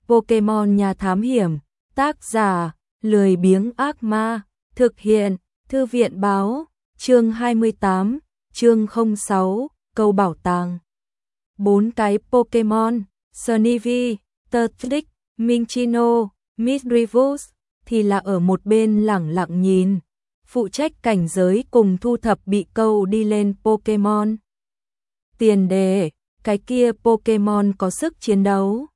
Pokemon Nhà Thám Hiểm, tác giả, lười biếng ác ma, thực hiện, Thư viện báo, chương 28, chương 06, câu bảo tàng. 4 cái Pokemon, Snivy, Turtwig, Minccino, Misdreavus, thì là ở một bên lẳng lặng nhìn, phụ trách cảnh giới cùng thu thập bị câu đi lên Pokemon. Tiền đề, cái kia Pokemon có sức chiến đấu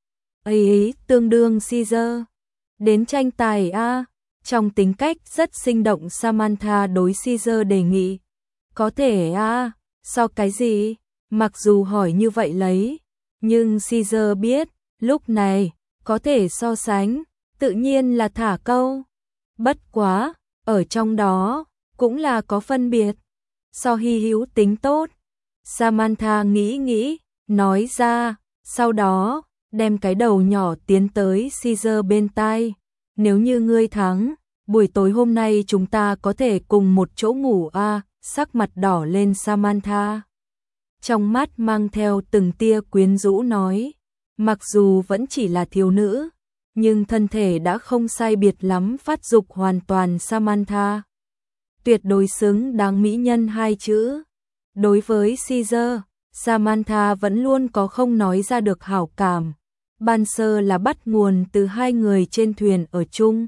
ấy tương đương Caesar. Đến tranh tài a, trong tính cách rất sinh động Samantha đối Caesar đề nghị. Có thể a, so cái gì? Mặc dù hỏi như vậy lấy, nhưng Caesar biết, lúc này, có thể so sánh, tự nhiên là thả câu. Bất quá, ở trong đó, cũng là có phân biệt. So hy hữu tính tốt. Samantha nghĩ, nói ra, sau đó, đem cái đầu nhỏ tiến tới Caesar bên tai. Nếu như ngươi thắng, buổi tối hôm nay chúng ta có thể cùng một chỗ ngủ a. Sắc mặt đỏ lên Samantha. Trong mắt mang theo từng tia quyến rũ nói. Mặc dù vẫn chỉ là thiếu nữ, nhưng thân thể đã không sai biệt lắm phát dục hoàn toàn Samantha. Tuyệt đối xứng đáng mỹ nhân 2 chữ. Đối với Caesar, Samantha vẫn luôn có không nói ra được hảo cảm. Ban sơ là bắt nguồn từ 2 người trên thuyền ở chung.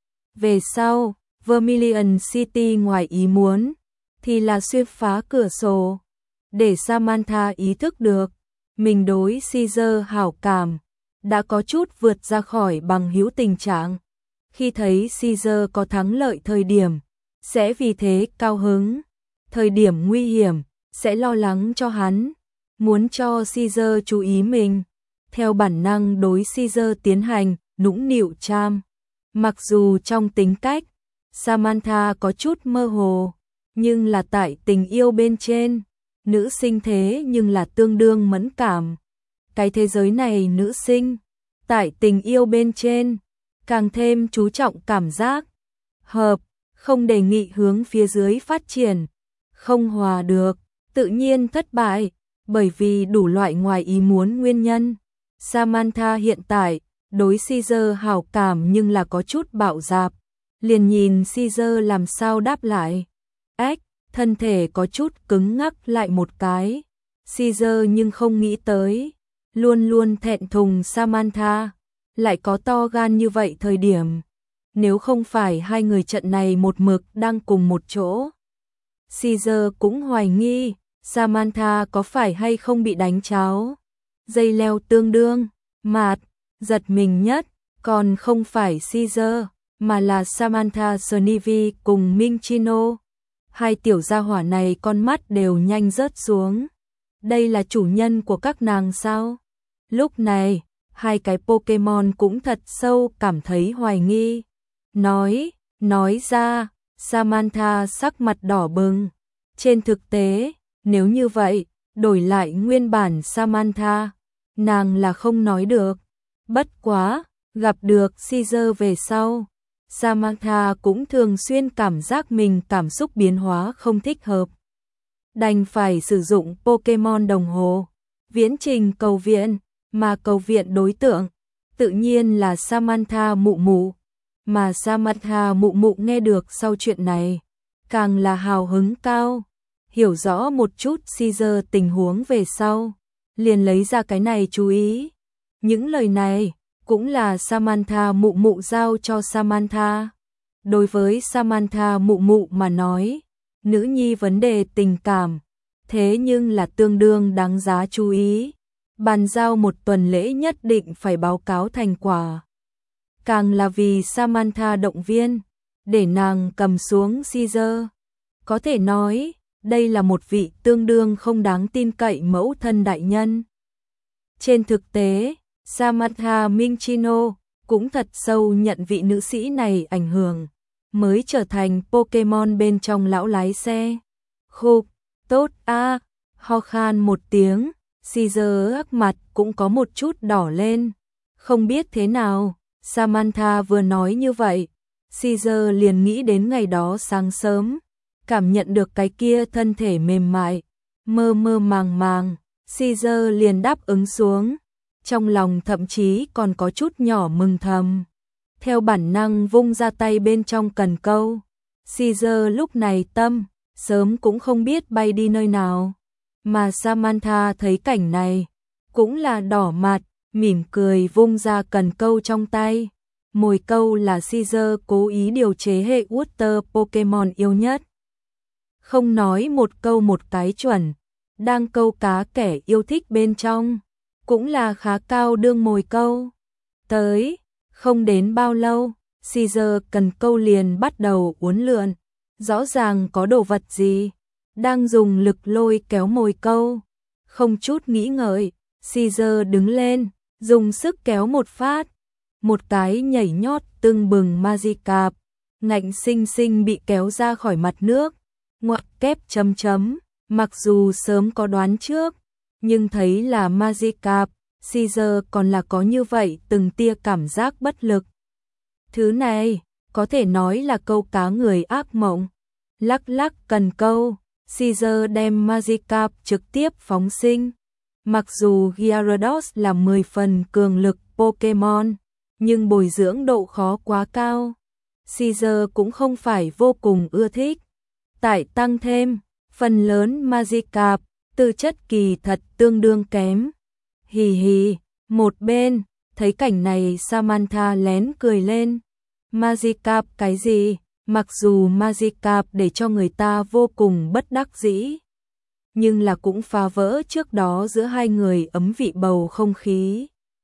Về sau, Vermilion City ngoài ý muốn, thì là xuyên phá cửa sổ. Để Samantha ý thức được, mình đối Caesar hảo cảm, đã có chút vượt ra khỏi bằng hữu tình trạng. Khi thấy Caesar có thắng lợi thời điểm, sẽ vì thế cao hứng. Thời điểm nguy hiểm, sẽ lo lắng cho hắn, muốn cho Caesar chú ý mình. Theo bản năng đối Caesar tiến hành nũng nịu cham. Mặc dù trong tính cách, Samantha có chút mơ hồ, nhưng là tại tình yêu bên trên, nữ sinh thế nhưng là tương đương mẫn cảm. Cái thế giới này nữ sinh, tại tình yêu bên trên, càng thêm chú trọng cảm giác. Hợp, không đề nghị hướng phía dưới phát triển, không hòa được, tự nhiên thất bại, bởi vì đủ loại ngoài ý muốn nguyên nhân. Samantha hiện tại, đối Caesar hảo cảm nhưng là có chút bạo dạp, liền nhìn Caesar làm sao đáp lại. Ếch, thân thể có chút cứng ngắc lại một cái. Caesar nhưng không nghĩ tới, luôn luôn thẹn thùng Samantha, lại có to gan như vậy thời điểm. Nếu không phải 2 người trận này một mực đang cùng một chỗ. Caesar cũng hoài nghi, Samantha có phải hay không bị đánh cháo. Dây leo tương đương, mạt, giật mình nhất, còn không phải Caesar, mà là Samantha Snivy cùng Minccino. 2 tiểu gia hỏa này con mắt đều nhanh rớt xuống. Đây là chủ nhân của các nàng sao? Lúc này, 2 cái Pokemon cũng thật sâu cảm thấy hoài nghi. Nói ra, Samantha sắc mặt đỏ bừng. Trên thực tế, nếu như vậy, đổi lại nguyên bản Samantha, nàng là không nói được. Bất quá, gặp được Caesar về sau, Samantha cũng thường xuyên cảm giác mình cảm xúc biến hóa không thích hợp. Đành phải sử dụng Pokemon đồng hồ, viễn trình cầu viện, mà cầu viện đối tượng, tự nhiên là Samantha mụ mụ. Mà Samantha mụ mụ nghe được sau chuyện này, càng là hào hứng cao, hiểu rõ một chút Caesar tình huống về sau, liền lấy ra cái này chú ý. Những lời này, cũng là Samantha mụ mụ giao cho Samantha. Đối với Samantha mụ mụ mà nói, nữ nhi vấn đề tình cảm, thế nhưng là tương đương đáng giá chú ý. Bàn giao một tuần lễ nhất định phải báo cáo thành quả. Càng là vì Samantha động viên, để nàng cầm xuống Caesar. Có thể nói, đây là một vị tương đương không đáng tin cậy mẫu thân đại nhân. Trên thực tế, Samantha Minccino cũng thật sâu nhận vị nữ sĩ này ảnh hưởng, mới trở thành Pokemon bên trong lão lái xe. Khục, tốt a, ho khan một tiếng, Caesar hắc mặt cũng có một chút đỏ lên. Không biết thế nào, Samantha vừa nói như vậy, Caesar liền nghĩ đến ngày đó sáng sớm, cảm nhận được cái kia thân thể mềm mại, mơ mơ màng màng, Caesar liền đáp ứng xuống. trong lòng thậm chí còn có chút nhỏ mừng thầm. Theo bản năng vung ra tay bên trong cần câu. Caesar lúc này tâm, sớm cũng không biết bay đi nơi nào. Mà Samantha thấy cảnh này, cũng là đỏ mặt, mỉm cười vung ra cần câu trong tay. Mồi câu là Caesar cố ý điều chế hệ Water Pokemon yêu nhất. Không nói một câu một cái chuẩn, đang câu cá kẻ yêu thích bên trong, cũng là khá cao đương mồi câu. Tới, không đến bao lâu, Caesar cần câu liền bắt đầu uốn lượn, rõ ràng có đồ vật gì, đang dùng lực lôi kéo mồi câu. Không chút nghĩ ngợi, Caesar đứng lên, dùng sức kéo một phát, một cái nhảy nhót tưng bừng Magikarp, ngạnh xinh xinh bị kéo ra khỏi mặt nước. Ngoặc kép chấm chấm, mặc dù sớm có đoán trước, nhưng thấy là Magikarp, Caesar còn là có như vậy từng tia cảm giác bất lực. Thứ này, có thể nói là câu cá người ác mộng. Lắc lắc cần câu, Caesar đem Magikarp trực tiếp phóng sinh. Mặc dù Gyarados là 10 phần cường lực Pokemon, nhưng bồi dưỡng độ khó quá cao. Caesar cũng không phải vô cùng ưa thích. Tại tăng thêm, phần lớn Magikarp, tư chất kỳ thật tương đương kém. Hì hì, một bên, thấy cảnh này Samantha lén cười lên. Magikarp cái gì? Mặc dù Magikarp để cho người ta vô cùng bất đắc dĩ, nhưng là cũng phá vỡ trước đó giữa hai người ấm vị bầu không khí.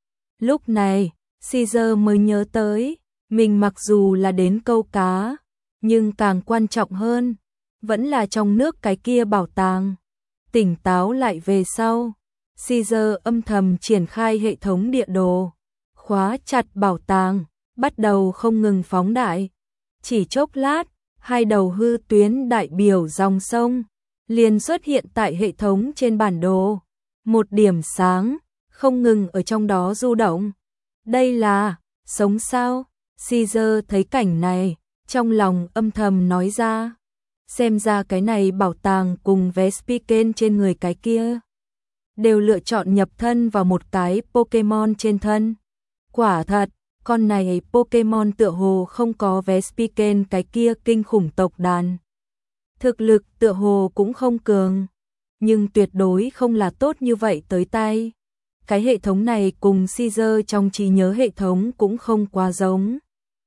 Lúc này, Caesar mới nhớ tới, mình mặc dù là đến câu cá, nhưng càng quan trọng hơn, vẫn là trong nước cái kia bảo tàng. Tỉnh táo lại về sau, Caesar âm thầm triển khai hệ thống địa đồ, khóa chặt bảo tàng, bắt đầu không ngừng phóng đại. Chỉ chốc lát, hai đầu hư tuyến đại biểu dòng sông liền xuất hiện tại hệ thống trên bản đồ. Một điểm sáng, không ngừng ở trong đó du động. Đây là, sống sao? Caesar thấy cảnh này, trong lòng âm thầm nói ra. Xem ra cái này bảo tàng cùng Vespiquen trên người cái kia đều lựa chọn nhập thân vào một cái Pokemon trên thân. Quả thật, con này Pokemon tựa hồ không có Vespiquen cái kia kinh khủng tộc đàn. Thực lực tựa hồ cũng không cường, nhưng tuyệt đối không là tốt như vậy tới tay. Cái hệ thống này cùng Caesar trong trí nhớ hệ thống cũng không quá giống.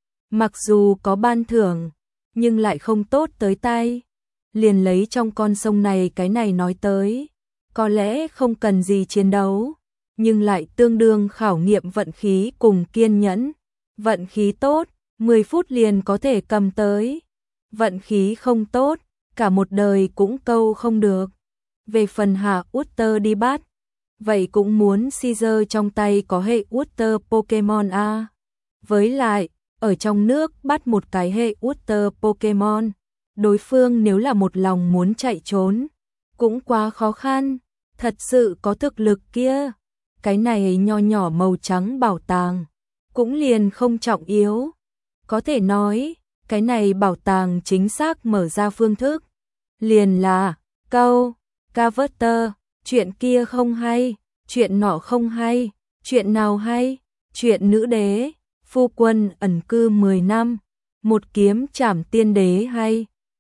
Mặc dù có ban thưởng, nhưng lại không tốt tới tay. Liền lấy trong con sông này cái này nói tới, có lẽ không cần gì chiến đấu, nhưng lại tương đương khảo nghiệm vận khí cùng kiên nhẫn. Vận khí tốt, 10 phút liền có thể cầm tới. Vận khí không tốt, cả một đời cũng câu không được. Về phần hạ Water đi bắt, vậy cũng muốn Caesar trong tay có hệ Water Pokemon A. Với lại, ở trong nước bắt một cái hệ Water Pokemon, đối phương nếu là một lòng muốn chạy trốn, cũng quá khó khăn. Thật sự có thực lực kia, cái này nho nhỏ màu trắng bảo tàng, cũng liền không trọng yếu. Có thể nói, cái này bảo tàng chính xác mở ra phương thức. Liền là, câu, Carver, chuyện kia không hay, chuyện nọ không hay, chuyện nào hay, chuyện nữ đế, phu quân ẩn cư 10 năm, một kiếm trảm tiên đế hay.